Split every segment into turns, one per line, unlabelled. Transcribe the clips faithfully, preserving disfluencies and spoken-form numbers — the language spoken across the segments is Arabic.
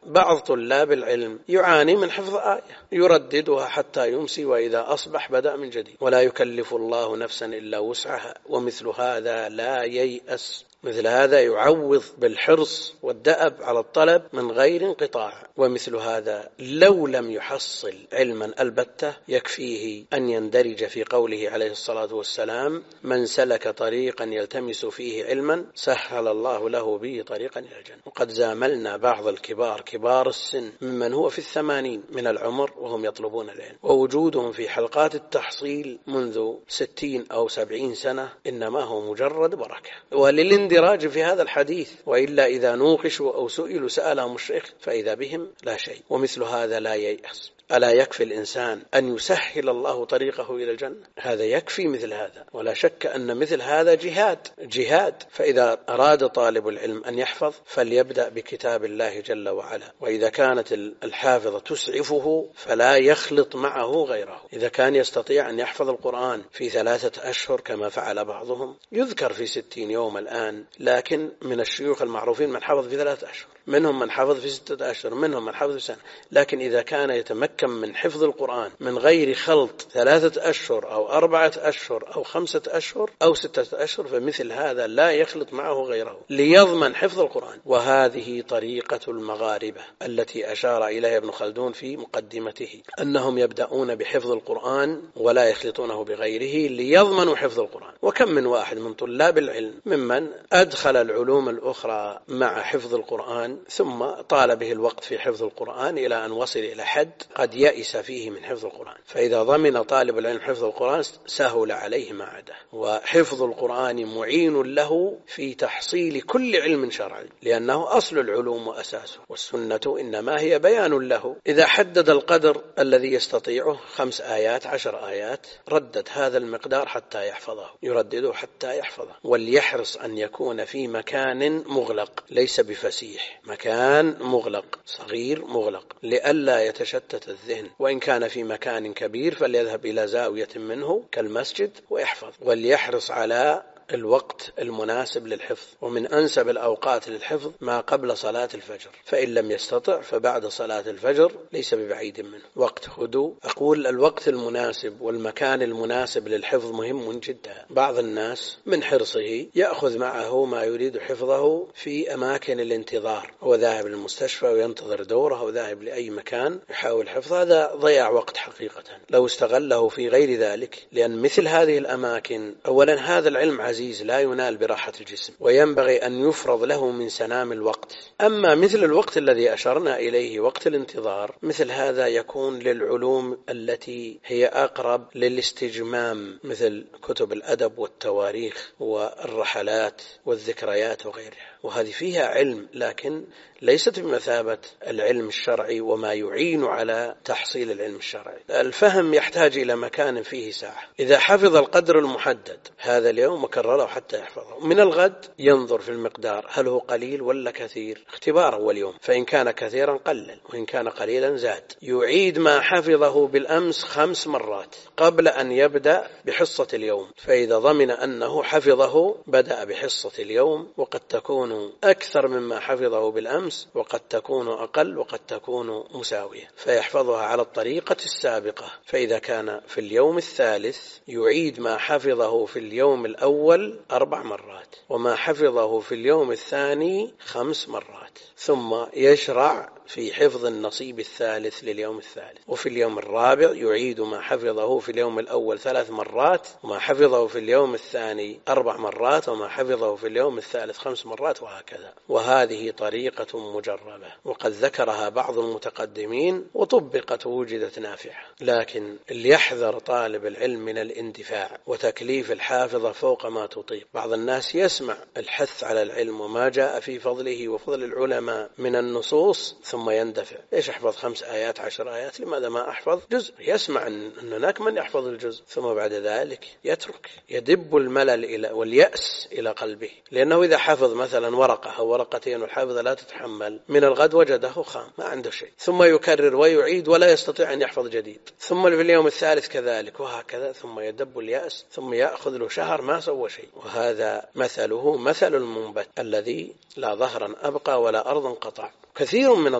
بعض طلاب العلم يعاني من حفظ آية يرددها حتى يمسي، وإذا أصبح بدأ من جديد. ولا يكلف الله نفسا إلا وسعها، ومثل هذا لا ييأس. مثل هذا يعوض بالحرص والدأب على الطلب من غير انقطاع. ومثل هذا لو لم يحصل علما البتة يكفيه أن يندرج في قوله عليه الصلاة والسلام: من سلك طريقا يلتمس فيه علما سهل الله له به طريقا إلى الجنة. وقد زاملنا بعض الكبار كبار السن ممن هو في الثمانين من العمر وهم يطلبون العلم، ووجودهم في حلقات التحصيل منذ ستين أو سبعين سنة إنما هو مجرد بركة وللاندراج في هذا الحديث، وإلا إذا نوقشوا أو سئلوا سألهم الشيخ فإذا بهم لا شيء. ومثل هذا لا ييأس. ألا يكفي الإنسان أن يسهل الله طريقه إلى الجنة؟ هذا يكفي مثل هذا، ولا شك أن مثل هذا جهاد جهاد. فإذا أراد طالب العلم أن يحفظ فليبدأ بكتاب الله جل وعلا، وإذا كانت الحافظة تسعفه فلا يخلط معه غيره. إذا كان يستطيع أن يحفظ القرآن في ثلاثة أشهر كما فعل بعضهم، يذكر في ستين يوم الآن، لكن من الشيوخ المعروفين من حفظ في ثلاثة أشهر، منهم من حفظ في ستة أشهر، منهم من حفظ في سنة. لكن إذا كان يتمكن من حفظ القرآن من غير خلط ثلاثة أشهر أو أربعة أشهر أو خمسة أشهر أو ستة أشهر، فمثل هذا لا يخلط معه غيره ليضمن حفظ القرآن. وهذه طريقة المغاربة التي أشار إليها ابن خلدون في مقدمته، أنهم يبدأون بحفظ القرآن ولا يخلطونه بغيره ليضمنوا حفظ القرآن. وكم من واحد من طلاب العلم ممن أدخل العلوم الأخرى مع حفظ القرآن ثم طال به الوقت في حفظ القرآن إلى أن وصل إلى حد قد يئس فيه من حفظ القرآن. فإذا ضمن طالب العلم حفظ القرآن سهل عليه ما عدا. وحفظ القرآن معين له في تحصيل كل علم شرعي، لأنه أصل العلوم وأساسه، والسنة إنما هي بيان له. إذا حدد القدر الذي يستطيعه خمس آيات عشر آيات ردد هذا المقدار حتى يحفظه، يردده حتى يحفظه. وليحرص أن يكون في مكان مغلق ليس بفسيح، مكان مغلق صغير مغلق لئلا يتشتت الذهن. وإن كان في مكان كبير فليذهب إلى زاوية منه كالمسجد ويحفظ. وليحرص على الوقت المناسب للحفظ، ومن أنسب الأوقات للحفظ ما قبل صلاة الفجر، فإن لم يستطع فبعد صلاة الفجر ليس ببعيد منه وقت هدوء. أقول الوقت المناسب والمكان المناسب للحفظ مهم جدا. بعض الناس من حرصه يأخذ معه ما يريد حفظه في أماكن الانتظار، هو ذاهب للمستشفى وينتظر دوره، أو ذاهب لأي مكان يحاول حفظ. هذا ضياع وقت حقيقة لو استغله في غير ذلك، لأن مثل هذه الأماكن أولا هذا العلم عزيز لا ينال براحة الجسم، وينبغي أن يفرض له من سنام الوقت. أما مثل الوقت الذي أشرنا إليه وقت الانتظار، مثل هذا يكون للعلوم التي هي أقرب للاستجمام، مثل كتب الأدب والتواريخ والرحلات والذكريات وغيرها، وهذه فيها علم لكن ليست بمثابة العلم الشرعي وما يعين على تحصيل العلم الشرعي. الفهم يحتاج إلى مكان فيه ساعة. إذا حفظ القدر المحدد هذا اليوم وكرره حتى يحفظه، من الغد ينظر في المقدار هل هو قليل ولا كثير، اختبار أول يوم، فإن كان كثيرا قلل وإن كان قليلا زاد. يعيد ما حفظه بالأمس خمس مرات قبل أن يبدأ بحصة اليوم، فإذا ضمن أنه حفظه بدأ بحصة اليوم، وقد تكون أكثر مما حفظه بالأمس وقد تكون أقل وقد تكون مساوية، فيحفظها على الطريقة السابقة. فإذا كان في اليوم الثالث يعيد ما حفظه في اليوم الأول أربع مرات، وما حفظه في اليوم الثاني خمس مرات، ثم يشرع في حفظ النصيب الثالث لليوم الثالث. وفي اليوم الرابع يعيد ما حفظه في اليوم الأول ثلاث مرات، وما حفظه في اليوم الثاني أربع مرات، وما حفظه في اليوم الثالث خمس مرات، وهكذا. وهذه طريقة مجربة وقد ذكرها بعض المتقدمين وطبقت ووجدت نافعة، لكن ليحذر طالب العلم من الاندفاع وتكليف الحافظة فوق ما تطيق. بعض الناس يسمع الحث على العلم وما جاء في فضله وفضل العلماء من النصوص ثم يندفع. ليش أحفظ خمس آيات عشر آيات؟ لماذا ما أحفظ جزء؟ يسمع أن هناك من يحفظ الجزء ثم بعد ذلك يترك، يدب الملل إلى واليأس إلى قلبه، لأنه إذا حفظ مثلا ورقة أو ورقتين والحافظة لا تتحمل، من الغد وجده خام ما عنده شيء، ثم يكرر ويعيد ولا يستطيع أن يحفظ جديد، ثم في اليوم الثالث كذلك، وهكذا، ثم يدب اليأس، ثم يأخذ له شهر ما سوى شيء. وهذا مثله مثل المنبت الذي لا ظهرا أبقى ولا أرضا قطع. كثير من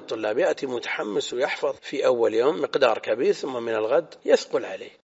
الطلاب يأتي متحمس ويحفظ في أول يوم مقدار كبير، ثم من الغد يثقل عليه.